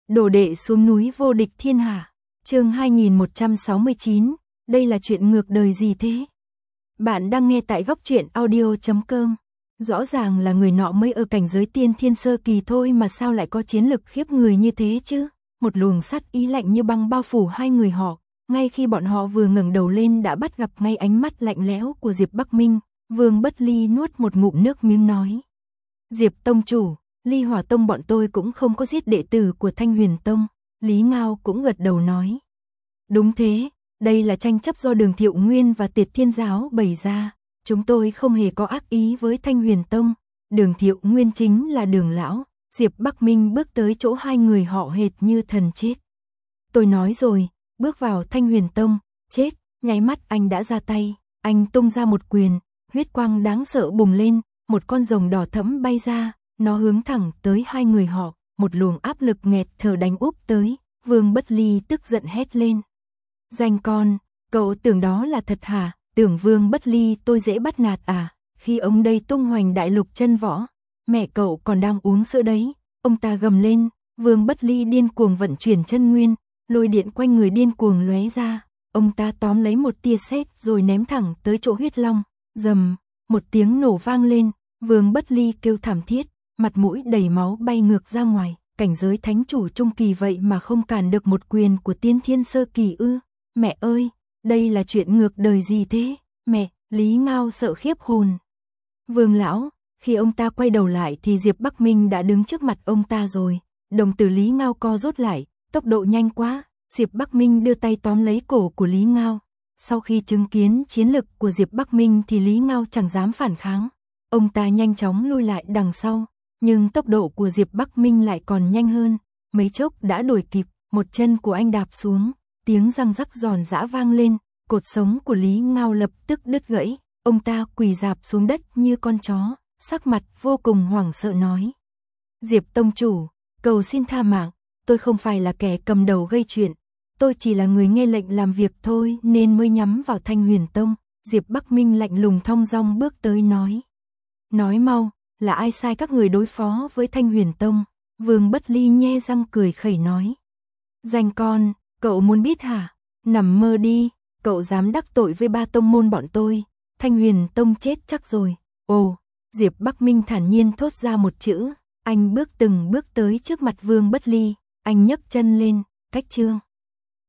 Đồ đệ xuống núi vô địch thiên hạ. Chương 2169, đây là chuyện ngược đời gì thế? Bạn đang nghe tại góc truyện audio.com. Rõ ràng là người nọ mới ở cảnh giới tiên thiên sơ kỳ thôi mà sao lại có chiến lực khiếp người như thế chứ? Một luồng sát ý lạnh như băng bao phủ hai người họ, ngay khi bọn họ vừa ngẩng đầu lên đã bắt gặp ngay ánh mắt lạnh lẽo của Diệp Bắc Minh. Vương Bất Ly nuốt một ngụm nước miếng nói: Diệp tông chủ, Ly Hỏa Tông bọn tôi cũng không có giết đệ tử của Thanh Huyền Tông. Lý Ngao cũng gật đầu nói: Đúng thế, đây là tranh chấp do Đường Thiệu Nguyên và Tiệt Thiên Giáo bày ra. Chúng tôi không hề có ác ý với Thanh Huyền Tông. Đường Thiệu Nguyên chính là Đường lão. Diệp Bắc Minh bước tới chỗ hai người họ hệt như thần chết. Tôi nói rồi, bước vào Thanh Huyền Tông, chết. Nháy mắt anh đã ra tay, anh tung ra một quyền, huyết quang đáng sợ bùng lên, một con rồng đỏ thẫm bay ra, nó hướng thẳng tới hai người họ, một luồng áp lực nghẹt thở đánh úp tới. Vương Bất Ly tức giận hét lên: Danh con, cậu tưởng đó là thật hả? Tưởng Vương Bất Ly tôi dễ bắt nạt à? Khi ông đây tung hoành đại lục chân võ, mẹ cậu còn đang uống sữa đấy. Ông ta gầm lên. Vương Bất Ly điên cuồng vận chuyển chân nguyên, lôi điện quanh người điên cuồng lóe ra. Ông ta tóm lấy một tia sét rồi ném thẳng tới chỗ huyết long. Rầm, một tiếng nổ vang lên, Vương Bất Ly kêu thảm thiết, mặt mũi đầy máu bay ngược ra ngoài. Cảnh giới thánh chủ trung kỳ vậy mà không cản được một quyền của tiên thiên sơ kỳ ư? Mẹ ơi, đây là chuyện ngược đời gì thế? Mẹ, Lý Ngao sợ khiếp hồn. Vương lão, khi ông ta quay đầu lại thì Diệp Bắc Minh đã đứng trước mặt ông ta rồi. Đồng tử Lý Ngao co rút lại, tốc độ nhanh quá. Diệp Bắc Minh đưa tay tóm lấy cổ của Lý Ngao. Sau khi chứng kiến chiến lực của Diệp Bắc Minh thì Lý Ngao chẳng dám phản kháng. Ông ta nhanh chóng lui lại đằng sau, nhưng tốc độ của Diệp Bắc Minh lại còn nhanh hơn. Mấy chốc đã đuổi kịp, một chân của anh đạp xuống, tiếng răng rắc giòn giã vang lên, cột sống của Lý Ngao lập tức đứt gãy. Ông ta quỳ rạp xuống đất như con chó, sắc mặt vô cùng hoảng sợ nói: Diệp tông chủ, cầu xin tha mạng, tôi không phải là kẻ cầm đầu gây chuyện, tôi chỉ là người nghe lệnh làm việc thôi nên mới nhắm vào Thanh Huyền Tông. Diệp Bắc Minh lạnh lùng thong dong bước tới nói: Nói mau, là ai sai các người đối phó với Thanh Huyền Tông? Vương Bất Ly nhe răng cười khẩy nói: Danh con, cậu muốn biết hả? Nằm mơ đi, cậu dám đắc tội với ba tông môn bọn tôi, Thanh Huyền Tông chết chắc rồi. Ồ, Diệp Bắc Minh thản nhiên thốt ra một chữ, anh bước từng bước tới trước mặt Vương Bất Ly, anh nhấc chân lên, cách chương.